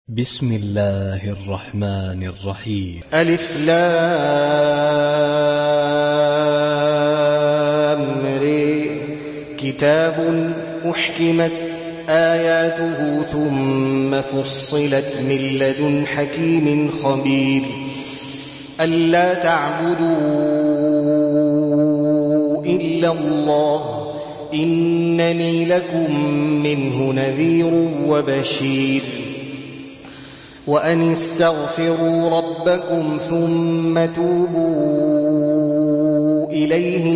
بسم الله الرحمن الرحيم. ألف لام ر. كتاب أحكمت آياته ثم فصلت من لدن حكيم خبير. ألا تعبدوا إلا الله إنني لكم منه نذير وبشير. وأن استغفروا ربكم ثم توبوا إليه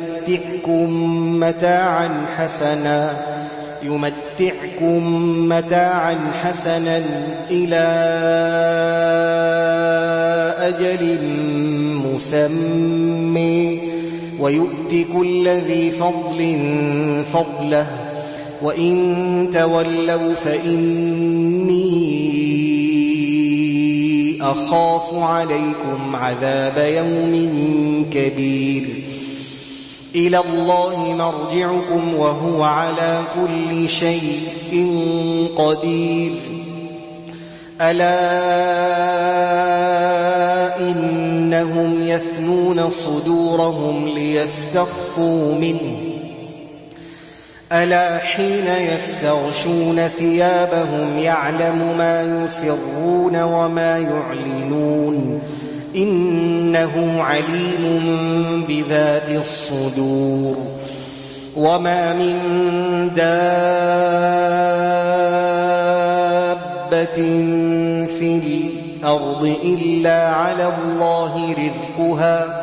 يمتعكم متاعا حسنا إلى أجل مسمى ويؤت كل ذي فضل فضله وإن تولوا فإني أخاف عليكم عذاب يوم كبير. إلى الله مرجعكم وهو على كل شيء قدير. ألا إنهم يثنون صدورهم ليستخفوا منه ألا حين يستغشون ثيابهم يعلم ما يسرون وما يعلنون إنه عليم بذات الصدور. وما من دابة في الأرض إلا على الله رزقها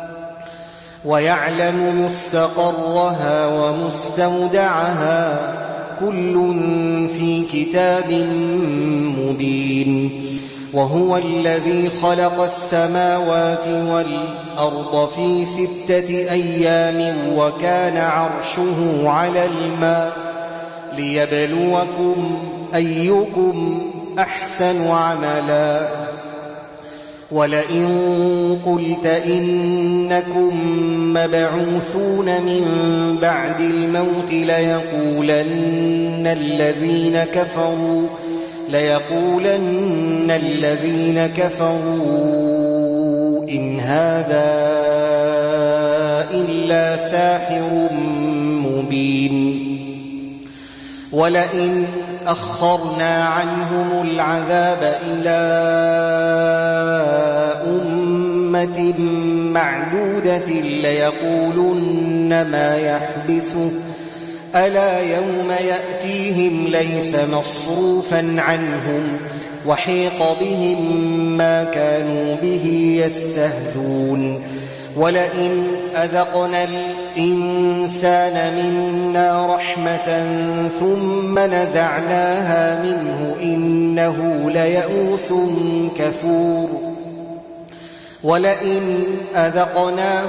ويعلم مستقرها ومستودعها كل في كتاب مبين. وهو الذي خلق السماوات والأرض في 6 أيام وكان عرشه على الماء ليبلوكم أيكم أحسن عملا. ولئن قلت إنكم مبعوثون من بعد الموت ليقولن الذين كفروا إن هذا إلا ساحر مبين. ولئن أخرنا عنهم العذاب إلى أمة معدودة ليقولن ما يحبسه ألا يوم يأتيهم ليس مصروفا عنهم وحيق بهم ما كانوا به يستهزون. ولئن أذقنا الإنسان منا رحمة ثم نزعناها منه إنه ليئوس كفور. ولئن أذقناه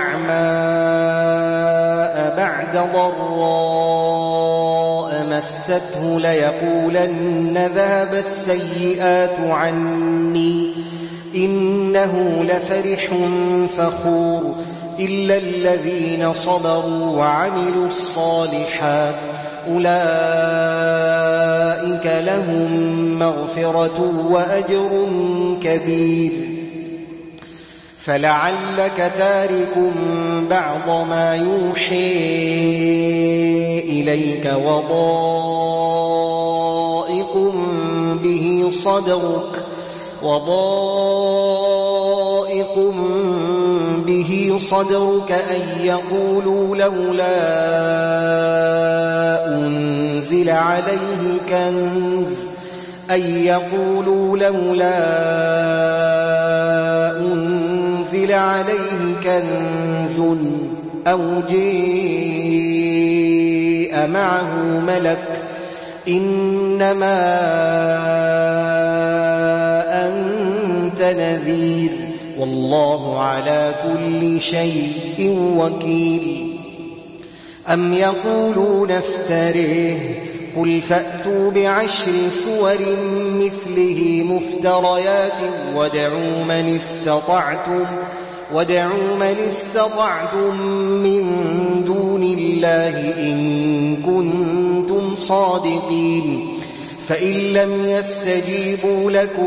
نعماء بعد ضراء مسته ليقولن ذهب السيئات عني إنه لفرح فخور. إلا الذين صبروا وعملوا الصالحات أولئك لهم مغفرة وأجر كبير. فلعلك تارك بعض ما يوحي إليك وضائق به صدرك أن يقولوا لولا أنزل عليه كنز أو جاء معه ملك إنما أنت نذير والله على كل شيء وكيل. أم يقولون افتريه قل فأتوا ب10 سور مثله مفتريات وادعوا من استطعتم من دون الله إن كنتم صادقين. فإن لم يستجيبوا لكم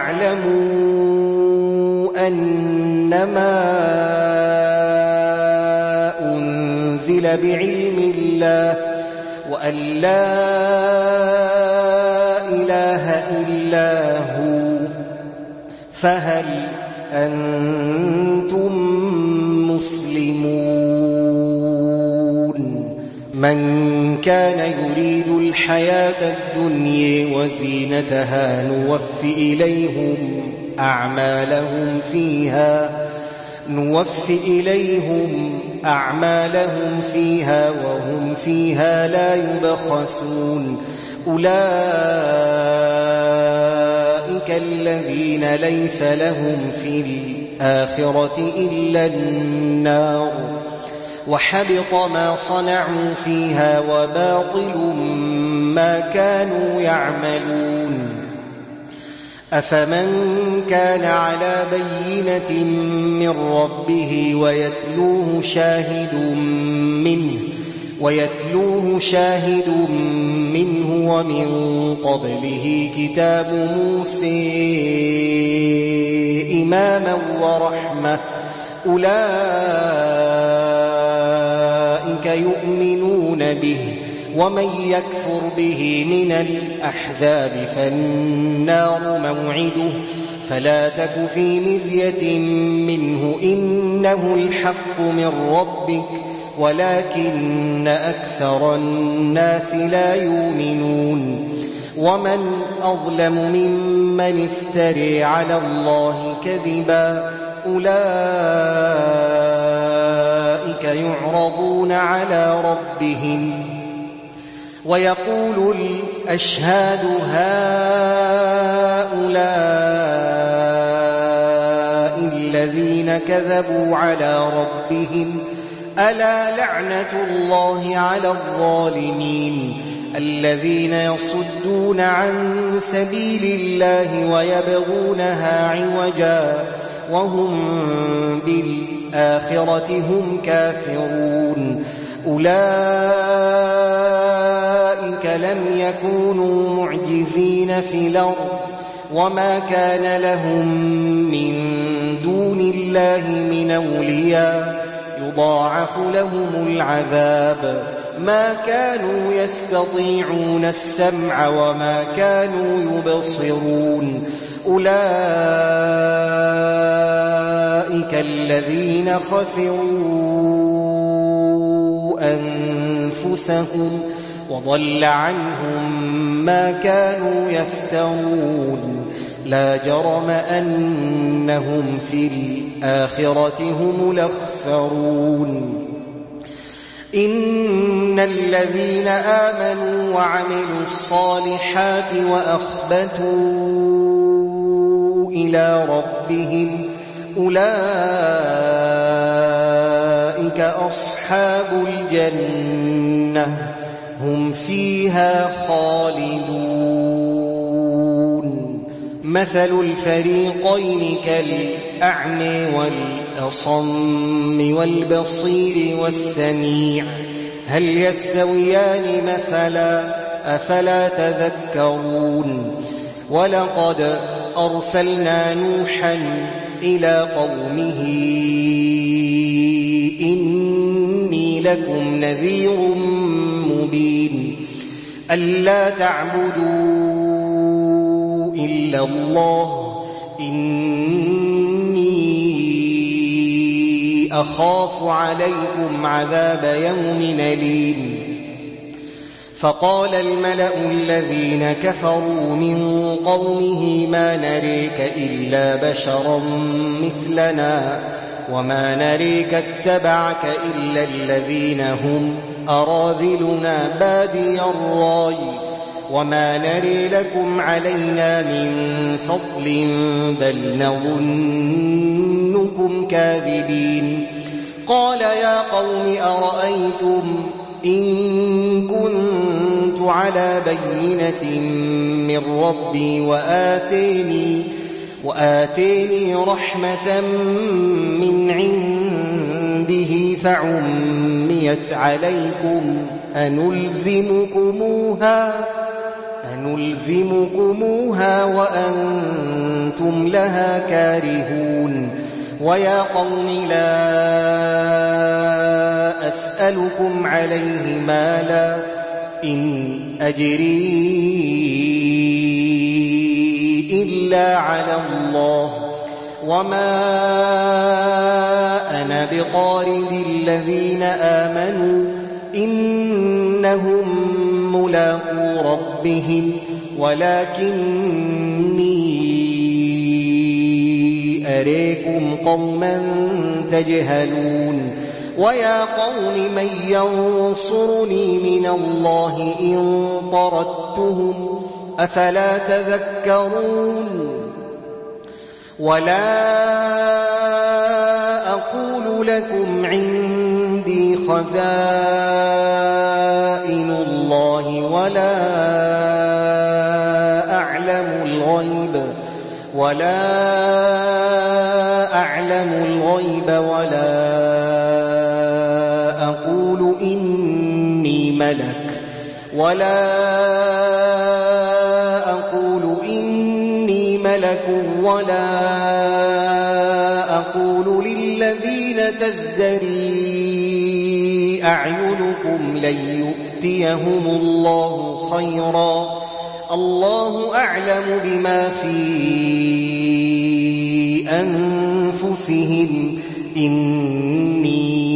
فاعلموا أنما أنزل بعلم الله وأن لا إله إلا هو فهل أنتم مسلمون من كان يريد الحياة الدنيا وزينتها نوفي إليهم أعمالهم فيها وهم فيها لا يبخسون أولئك الذين ليس لهم في الآخرة إلا النار وحبط ما صنعوا فيها وباطل ما كانوا يعملون أفمن كان على بينة من ربه ويتلوه شاهد منه ومن قبله كتاب موسى إماما ورحمة أولئك يؤمنون به ومن يكفر به من الأحزاب فالنار موعده فلا تك في مرية منه إنه الحق من ربك ولكن أكثر الناس لا يؤمنون ومن أظلم ممن افتري على الله كذبا أولئك يعرضون على ربهم ويقول الأشهاد هؤلاء الذين كذبوا على ربهم ألا لعنة الله على الظالمين الذين يصدون عن سبيل الله ويبغونها عوجا وهم بالآخرة هم كافرون أولئك لم يكونوا معجزين في الأرض وما كان لهم من دون الله من أولياء يضاعف لهم العذاب ما كانوا يستطيعون السمع وما كانوا يبصرون أولئك الذين خسروا أنفسهم وضل عنهم ما كانوا يفترون لا جرم أنهم في الآخرة هم الأخسرون إن الذين آمنوا وعملوا الصالحات وأخبتوا إلى ربهم أولئك أصحاب الجنة هم فيها خالدون مثل الفريقين كالأعمى والأصم والبصير والسميع هل يستويان مثلا أفلا تذكرون ولقد أرسلنا نوحا إلى قومه إني لكم نذير مبين ألا تعبدوا إلا الله إني أخاف عليكم عذاب يوم أليم فقال الملأ الذين كفروا من قومه ما نريك إلا بشرا مثلنا وما نريك اتبعك إلا الذين هم أراذلنا بادي الرأي وما نري لكم علينا من فضل بل نظنكم كاذبين قال يا قوم أرأيتم إن كنت على بينة من ربي وآتيني رحمة من عنده فعميت عليكم نلزمكموها وأنتم لها كارهون ويا قوم لا أسألكم عليه مالا إن أجري إلا على الله وما أنا بطارد الذين آمنوا إنهم ملاقو ربهم ولكني أريكم قوما تجهلون ويا قوم من ينصرني من الله إن طردتهم أفلا تذكرون ولا أقول لكم عندي خزائن الله ولا أعلم الغيب ولا أقول إني ملك ولا أقول للذين تزدري أعينكم لن يؤتيهم الله خيرا الله أعلم بما في أنفسهم إني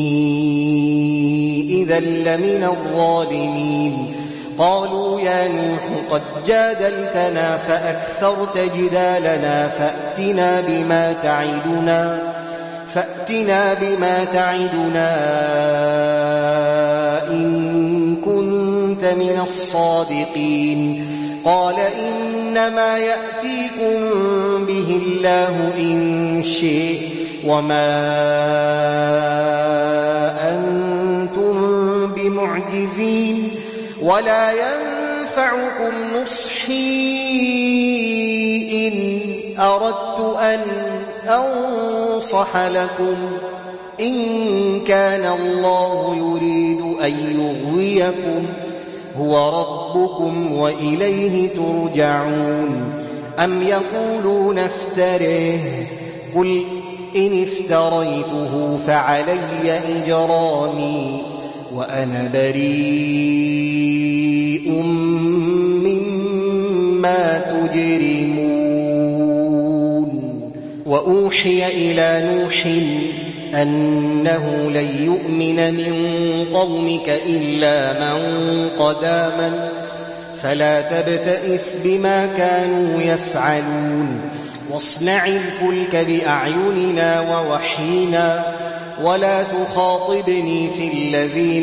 إذا لمن الظالمين قالوا يا نوح قد جادلتنا فأكثرت جدالنا فأتنا بما تعدنا إن كنت من الصادقين قال إنما يأتيكم به الله إن شئ وما أنتم بمعجزين ولا ينفعكم نصحي إن أردت أن أنصح لكم إن كان الله يريد أن يغويكم هو ربكم وإليه ترجعون أم يقولون افتره قل إن افتريته فعلي إجرامي وأنا بريء مما تجرمون وأوحي إلى نوح أنه لن يؤمن من قومك إلا من قد آمن فلا تبتئس بما كانوا يفعلون واصنع الفلك بأعيننا ووحينا ولا تخاطبني في الذين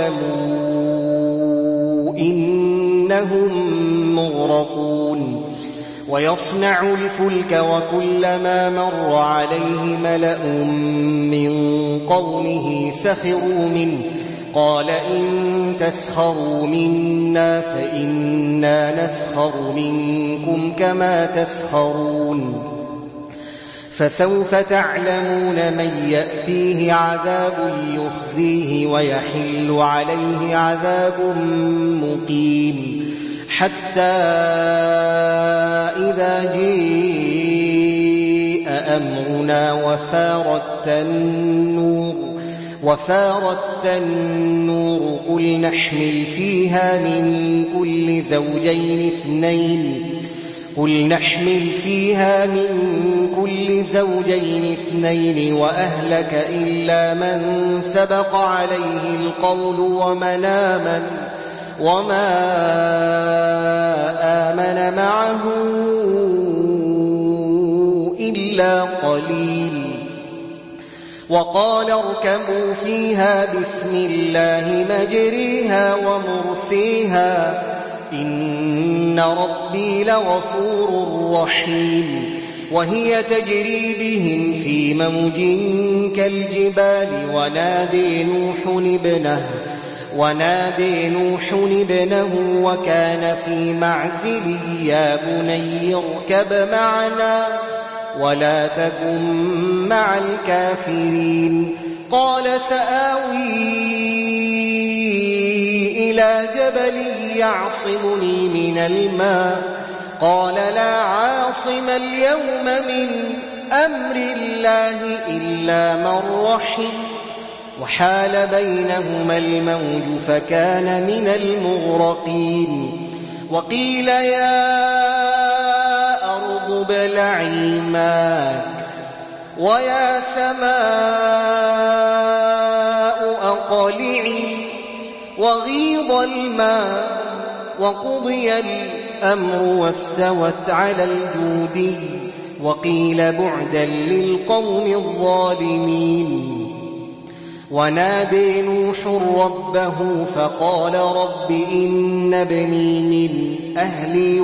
ظلموا إنهم مغرقون ويصنع الفلك وكلما مر عليه ملأ من قومه سخروا منه قال إن تسخروا منا فإنا نسخر منكم كما تسخرون فسوف تعلمون من يأتيه عذاب يخزيه ويحل عليه عذاب مقيم حتى إذا جاء أمرنا وفارت النور قل نحمل فيها من كل زوجين اثنين وأهلك إلا من سبق عليه القول وما آمن معه إلا قليل وقال اركبوا فيها بسم الله مجريها ومرسيها إن ربي لغفور رحيم وهي تجري بهم في موج كالجبال ونادي نوح ابنه وكان في معزل يا بني اركب معنا ولا تكن مع الكافرين قال سآوي إلى جبل يعصمني من الماء قال لا عاصم اليوم من أمر الله إلا من رحم وحال بينهما الموج فكان من المغرقين وقيل يا أرض ابلعي ماءك ويا سماء أقلعي وغيض الماء وقضي الأمر واستوت على الجودي وقيل بعدا للقوم الظالمين ونادي نوح ربه فقال رب إن ابني من أهلي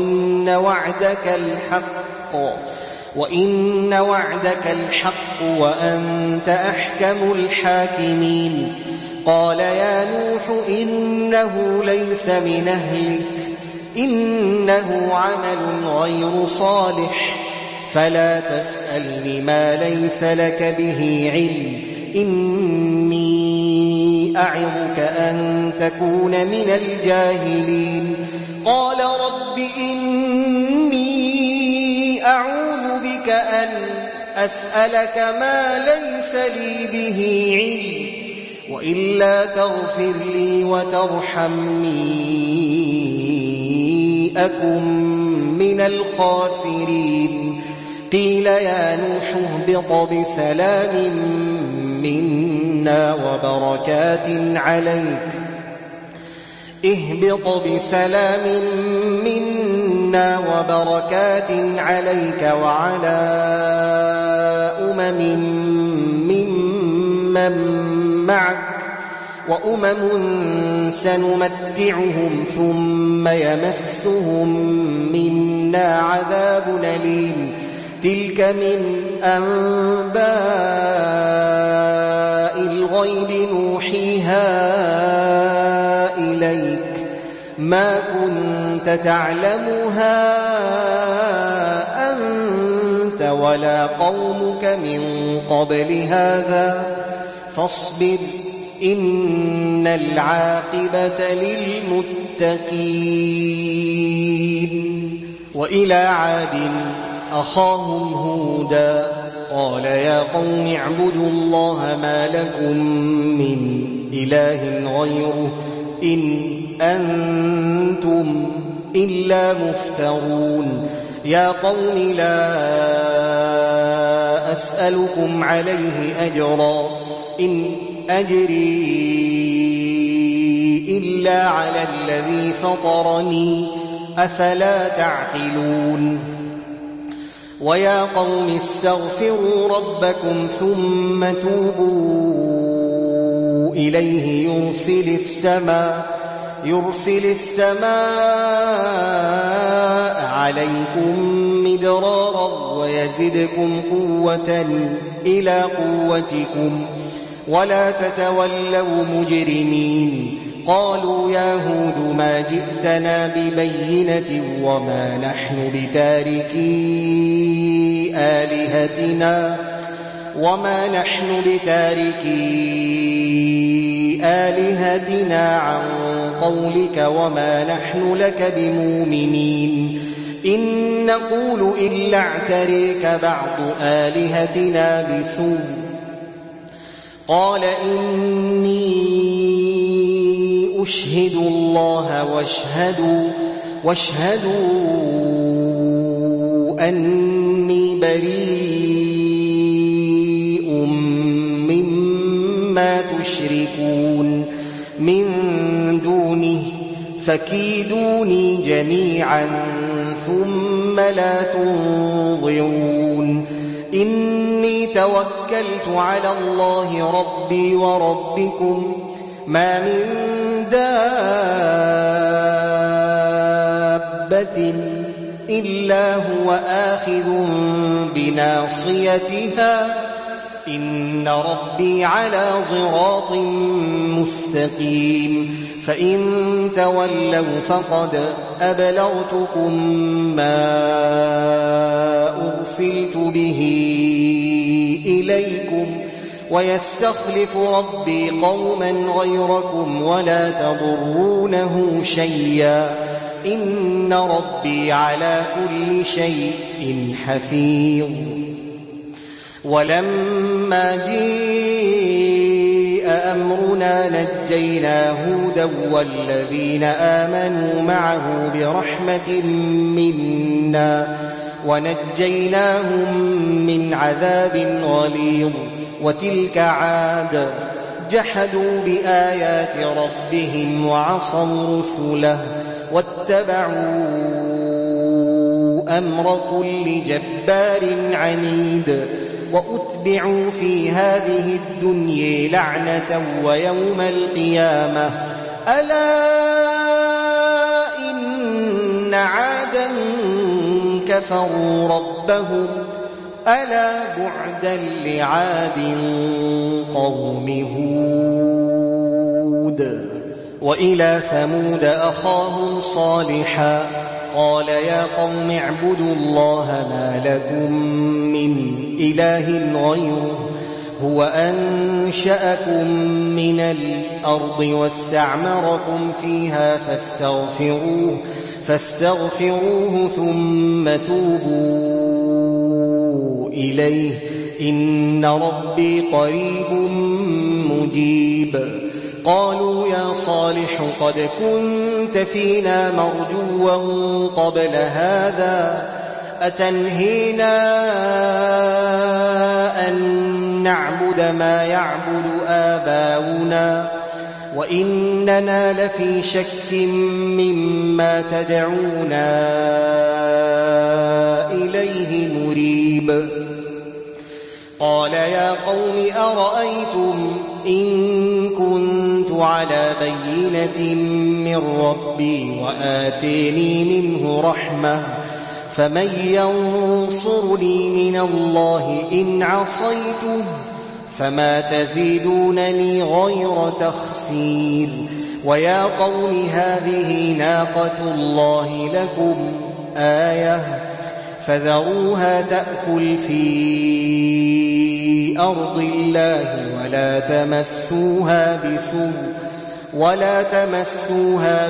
وإن وعدك الحق وأنت أحكم الحاكمين قال يا نوح إنه ليس من أهلك إنه عمل غير صالح فلا تسألني ما ليس لك به علم إني أعظك أن تكون من الجاهلين قال رب إني أعوذ بك أن أسألك ما ليس لي به علم وإلا تغفر لي وترحمني أكن من الخاسرين قيل يا نوح اهبط بسلام منا وبركات عليك وعلى ممن معك وأمم سنمتعهم ثم يمسهم منا عذاب أليم تلك من أنباء الغيب نوحيها إليك ما كنت تعلمها أنت ولا قومك من قبل هذا فاصبر إن العاقبة للمتقين وإلى عاد أخاهم هودا قال يا قوم اعبدوا الله ما لكم من إله غيره إن أنتم إلا مفترون يا قوم لا أسألكم عليه أجرا إن أجري إلا على الذي فطرني أفلا تعقلون ويا قوم استغفروا ربكم ثم توبوا إليه يرسل السماء عليكم مدرارا ويزدكم قوة إلى قوتكم ولا تتولوا مجرمين قالوا يا هود ما جئتنا ببينة وما نحن بتاركي آلهتنا عن قولك وما نحن لك بمؤمنين إن نقول إلا اعتريك بعض آلهتنا بسوء قال إني أشهد الله واشهدوا أني بريء مما تشركون من دونه فكيدوني جميعا ثم لا تنظرون إني توكلت على الله ربي وربكم ما من دابة إلا هو آخذ بناصيتها إن ربي على صراط مستقيم فإن تولوا فقد أبلغتكم ما أرسلت به إليكم ويستخلف ربي قوما غيركم ولا تضرونه شيئا إن ربي على كل شيء حفيظ. ولما جاء أمرنا نجينا هودا والذين آمنوا معه برحمة منا ونجيناهم من عذاب غليظ. وتلك عاد جحدوا بآيات ربهم وعصوا رسله واتبعوا أمر كل جبار عنيد. وأتبعوا في هذه الدنيا لعنة ويوم القيامة ألا إن عادا كفروا ربهم ألا بعدا لعاد قوم هود. وإلى ثمود أخاهم صالحا قال يا قوم اعبدوا الله ما لكم من إله غيره هو أنشأكم من الأرض واستعمركم فيها فاستغفروه ثم توبوا إليه إن ربي قريب مجيب. قالوا يا صالح قد كنت فينا مرجوا قبل هذا أتنهينا أن نعبد ما يعبد آباؤنا وإننا لفي شك مما تدعونا إليه مريب. قال يا قوم أرأيتم إن كنت على بينة من ربي وآتيني منه رحمة فمن ينصرني من الله إن عصيته فما تزيدونني غير تخسير. ويا قوم هذه ناقة الله لكم آية فذروها تأكل في أرض الله ولا تمسوها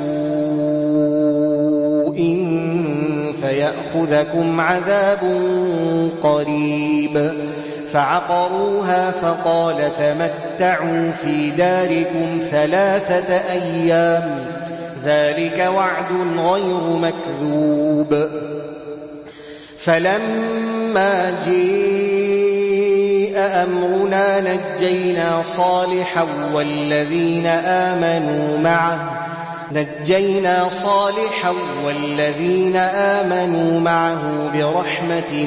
بسوء فيأخذكم عذاب قريب. فعقروها فقال تمتعوا في داركم 3 أيام ذلك وعد غير مكذوب. فلما جاء أمرنا نجينا صالحا والذين آمنوا معه برحمة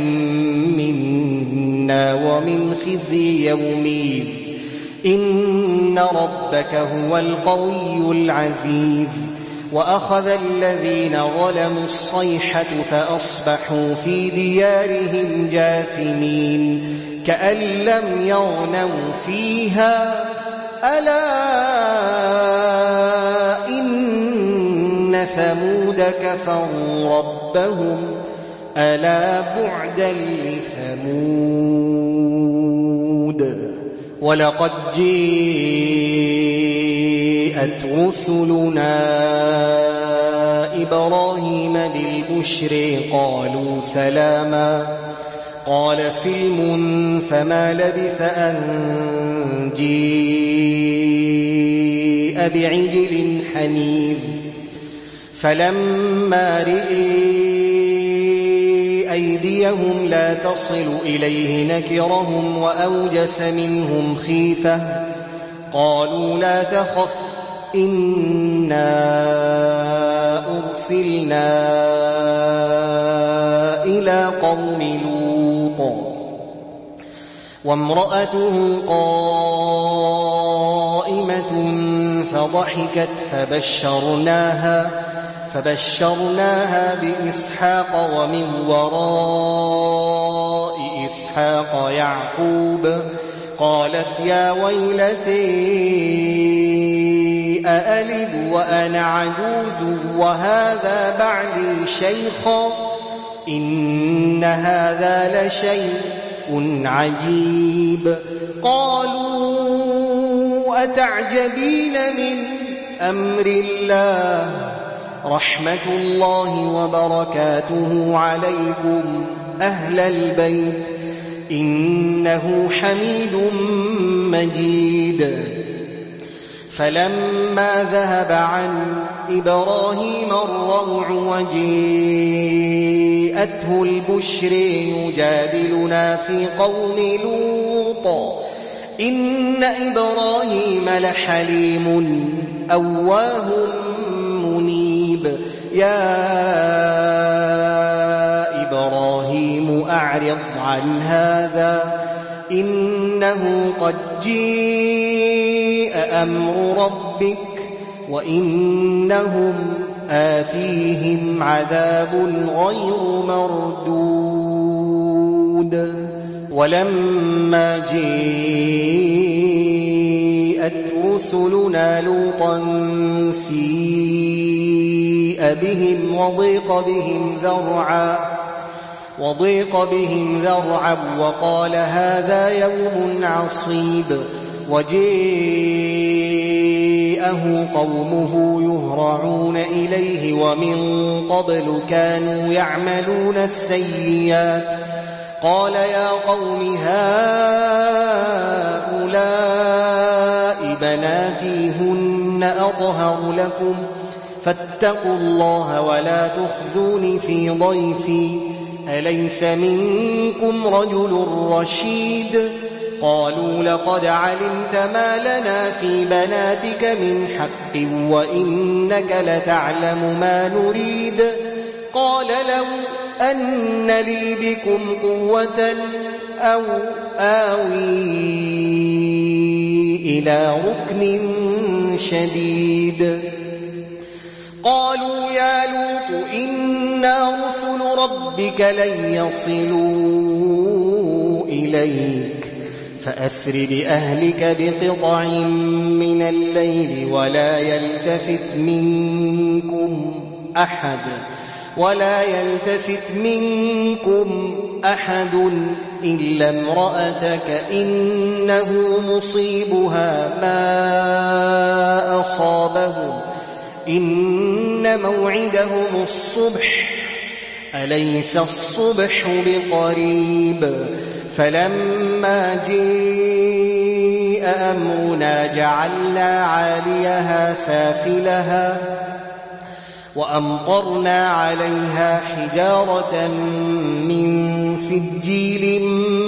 منا ومن خزي يومئذ إن ربك هو القوي العزيز. وأخذ الذين ظلموا الصيحة فأصبحوا في ديارهم جاثمين كأن لم يغنوا فيها ألا إن ثمود كفروا ربهم ألا بعدا لثمود. ولقد جاءت رسلنا إبراهيم بالبشر قالوا سلاما قال سلم فما لبث أن جاء بعجل حنيذ. فلما رئي أيديهم لا تصل إليه نكرهم وأوجس منهم خيفة قالوا لا تخف إنا أرسلنا إلى قوم لوط وامرأته قائمة فضحكت فبشرناها بإسحاق ومن وراء إسحاق يعقوب قالت يا ويلتي أألد وأنا عجوز وهذا بعلي شيخا إن هذا لشيء عجيب. قالوا أتعجبين من أمر الله رحمة الله وبركاته عليكم أهل البيت إنه حميد مجيد فلما ذهب عن إبراهيم الروع وجيءته البشر يجادلنا في قوم لوط إن إبراهيم لحليم أواه منيب يا إبراهيم أعرض عن هذا إنه قد جيء أمر ربك وإنهم آتيهم عذاب غير مردود ولما جاءت رسلنا لوطا سيء بهم وضيق بهم ذرعا وقال هذا يوم عصيب وجاءه قومه يهرعون إليه ومن قبل كانوا يعملون السيئات قال يا قوم هؤلاء بناتي هن أطهر لكم فاتقوا الله ولا تخزوني في ضيفي أليس منكم رجل رشيد قالوا لقد علمت ما لنا في بناتك من حق وإنك لتعلم ما نريد قال لو أن لي بكم قوة أو آوي إلى ركن شديد قالوا يا لوط إنا رسل ربك لن يصلوا إليك فأسر بأهلك بقطع من الليل ولا يلتفت منكم أحد إلا امرأتك إنه مصيبها ما أصابهم إن موعدهم الصبح أليس الصبح بقريب فلما جاء أمرنا جعلنا عاليها سافلها وأمطرنا عليها حجارة من سجيل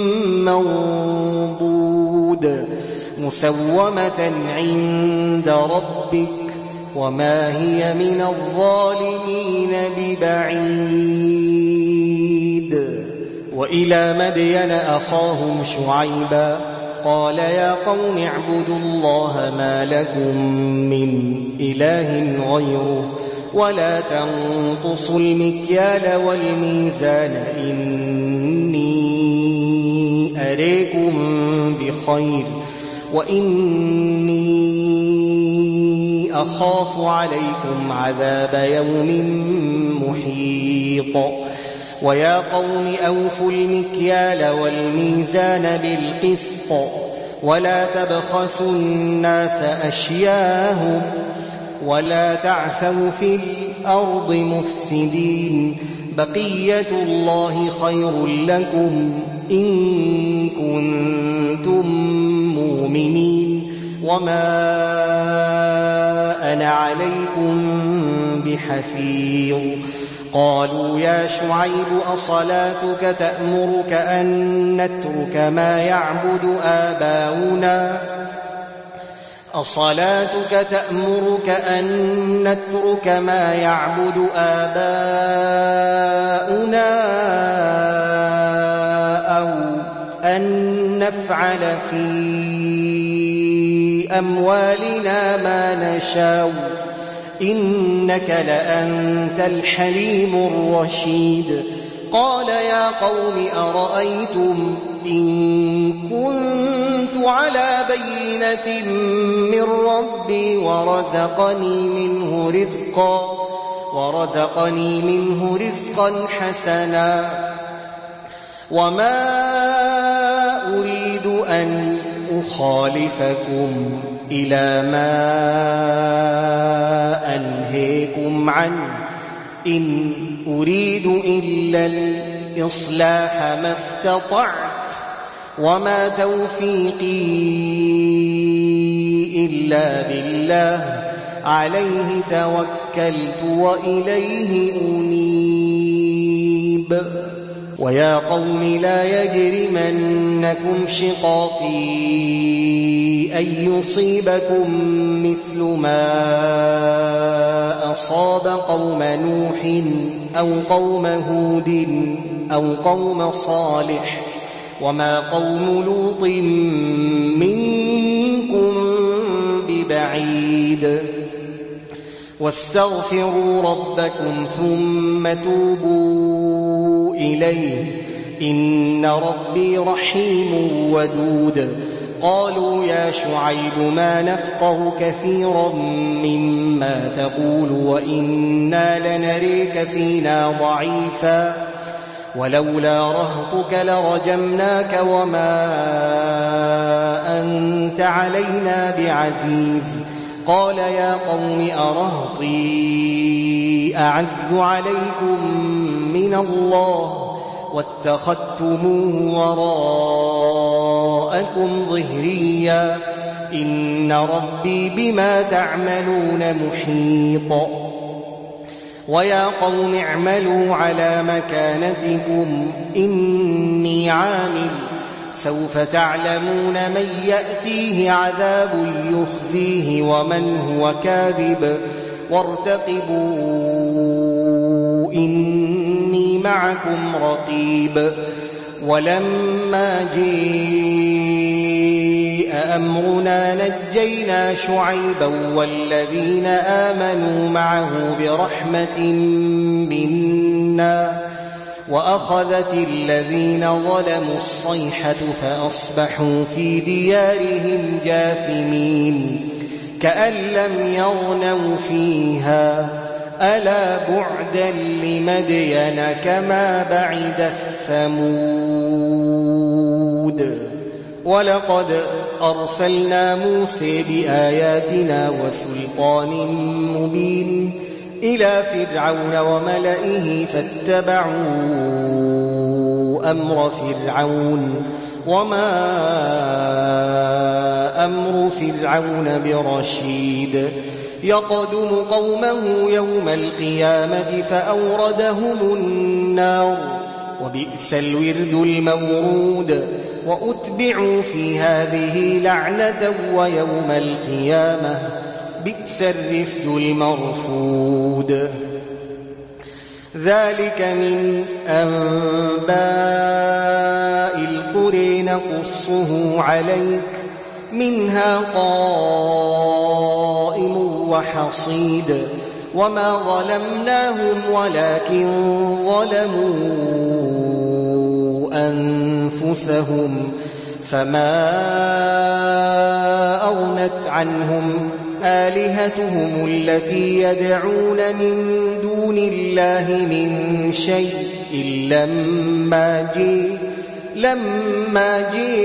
منضود مسومة عند ربك وما هي من الظالمين ببعيد وإلى مدين أخاهم شعيبا قال يا قوم اعبدوا الله ما لكم من إله غيره ولا تنقصوا المكيال والميزان إني أريكم بخير وإني أخاف عليكم عذاب يوم محيط ويا قوم أوفوا المكيال والميزان بالقسط ولا تبخسوا الناس أشياءهم ولا تعثوا في الأرض مفسدين بقية الله خير لكم إن كنتم مؤمنين وما أنا عليكم بحفيظ قالوا يا شعيب أصلاتك تأمرك أن نترك ما يعبد آباؤنا أو أن نفعل في أموالنا ما نشاء إنك لأنت الحليم الرشيد قال يا قوم أرأيتم إن كنت على بينة من ربي ورزقني منه رزقا حسنا وما أريد أن لأخالفكم إلى ما أنهيكم عنه إن أريد إلا الإصلاح ما استطعت وما توفيقي إلا بالله عليه توكلت وإليه أنيب ويا قوم لا يجرمنكم شقاقي أن يصيبكم مثل ما أصاب قوم نوح أو قوم هود أو قوم صالح وما قوم لوط منكم ببعيد واستغفروا ربكم ثم توبوا إليه إن ربي رحيم ودود قالوا يا شعيب ما نفقه كثيرا مما تقول وإنا لنريك فينا ضعيفا ولولا رهطك لرجمناك وما أنت علينا بعزيز قال يا قوم أرهطي أعز عليكم من الله واتخذتموه وراءكم ظهريا إن ربي بما تعملون محيط ويا قوم اعملوا على مكانتكم إني عامل سوف تعلمون من يأتيه عذاب يخزيه ومن هو كاذب وارتقبوا إني معكم رقيب ولما جاء أمرنا نجينا شعيبا والذين آمنوا معه برحمة منا وأخذت الذين ظلموا الصيحة فأصبحوا في ديارهم جاثمين كأن لم يغنوا فيها ألا بعدا لمدين كما بعد الثمود ولقد أرسلنا موسى بآياتنا وسلطان مبين إلى فرعون وملئه فاتبعوا أمر فرعون وما أمر فرعون برشيد يقدم قومه يوم القيامة فأوردهم النار وبئس الورد المورود وأتبعوا في هذه لعنة ويوم القيامة بئس الرفد المرفود ذلك من أنباء القرى نقصه عليك منها قائم وحصيد وما ظلمناهم ولكن ظلموا أنفسهم فما أغنت عنهم آلهتهم التي يدعون من دون الله من شيء لما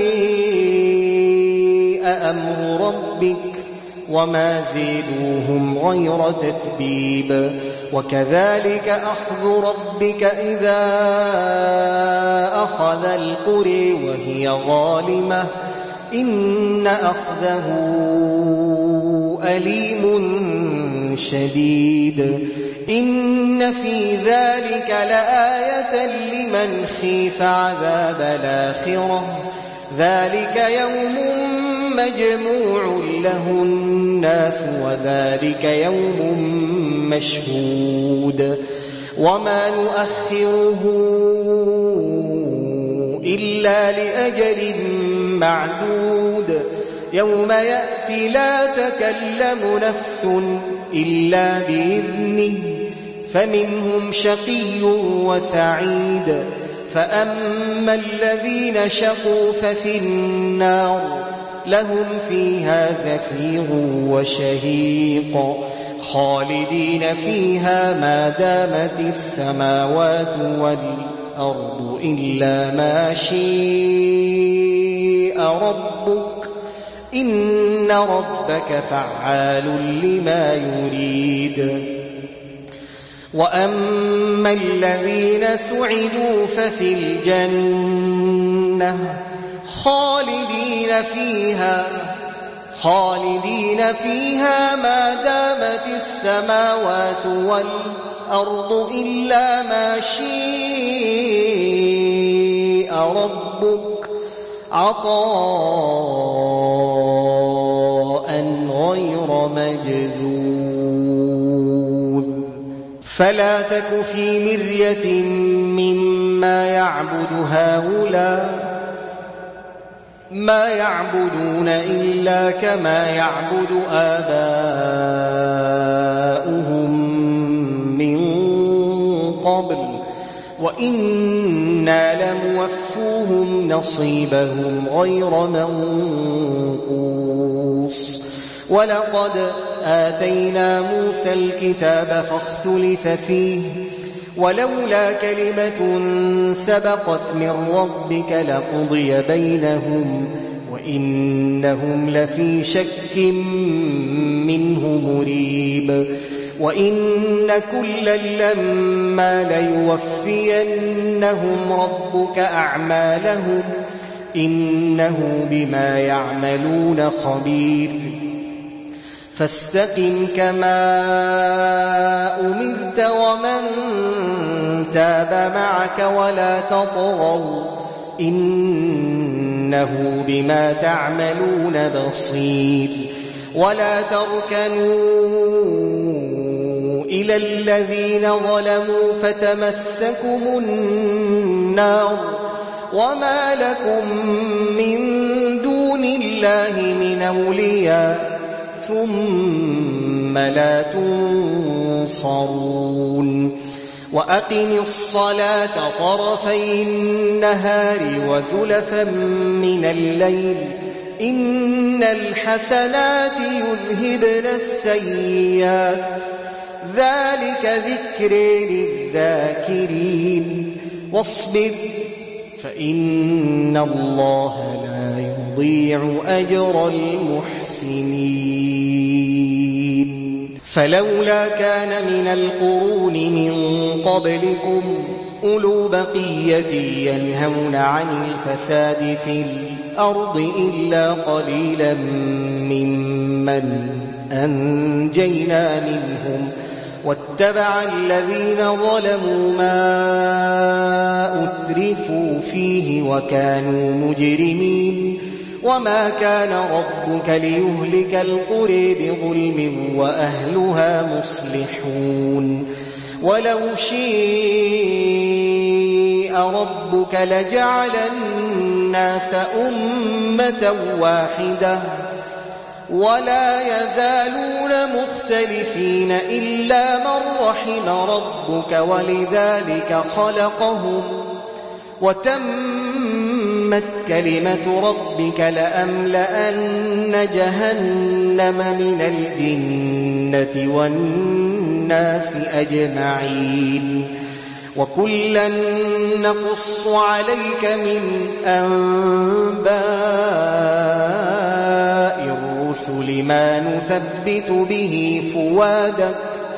جاء أمر ربك وما زيدوهم غير تتبيب وكذلك أخذ ربك إذا أخذ القرى وهي ظالمة إن أخذه أليم شديد إن في ذلك لآية لمن خيف عذاب الآخرة ذلك يوم مجموع له الناس وذلك يوم مشهود وما نؤخره إلا لأجل معدود يوم يأتي لا تكلم نفس إلا بإذنه فمنهم شقي وسعيد فأما الذين شقوا ففي النار لهم فيها زفير وشهيق خالدين فيها ما دامت السماوات والأرض إلا ما شاء ربك إن ربك فعال لما يريد. وأما الذين سعدوا ففي الجنة خالدين فيها ما دامت السماوات والأرض إلا ما شاء ربك عطاء غير مجذوذ. فلا تك في مرية مما يعبد هؤلاء ما يعبدون إلا كما يعبد آباؤهم من قبل وإنا لموفوهم نصيبهم غير منقوص. ولقد آتينا موسى الكتاب فاختلف فيه ولولا كلمة سبقت من ربك لقضي بينهم وإنهم لفي شك منه مريب. وإن كلا لما ليوفينهم ربك أعمالهم إنه بما يعملون خبير. فاستقم كما أمرت ومن تاب معك ولا تطغوا إنه بما تعملون بصير. ولا تركنوا إلى الذين ظلموا فتمسكم النار وما لكم من دون الله من أولياء ثم لا تنصرون. وأقم الصلاة طرفي النهار وزلفا من الليل إن الحسنات يذهبن السيئات ذلك ذكر للذاكرين. واصبر فإن الله لا يضيع أجر المحسنين. فلولا كان من القرون من قبلكم أولو بقية ينهون عن الفساد في الأرض إلا قليلا ممن أنجينا منهم واتبع الذين ظلموا ما أترفوا فيه وكانوا مجرمين. وما كان ربك ليهلك القرى بظلم وأهلها مصلحون. ولو شاء ربك لجعل الناس أمة واحدة ولا يزالون مختلفين إلا من رحم ربك ولذلك خلقهم وتمت كلمة ربك لأملأن جهنم من الجنة والناس أجمعين. وكلا نقص عليك من أنباء الرسل ما نثبت به فؤادك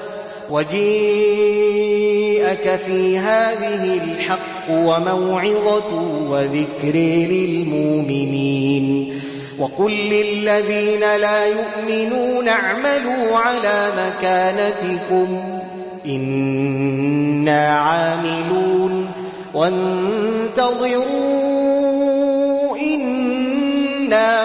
وجيءك في هذه الحق وموعظة وذكر للمؤمنين. وقل للذين لا يؤمنون اعملوا على مكانتكم إنا عاملون وانتظروا إنا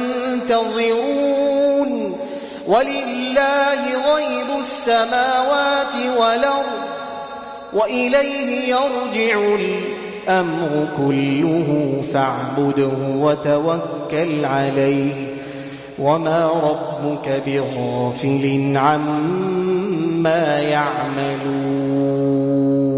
منتظرون. ولله غيب السماوات والأرض وإليه يرجع الأمر كله فاعبده وتوكل عليه وما ربك بغافل عما يعملون.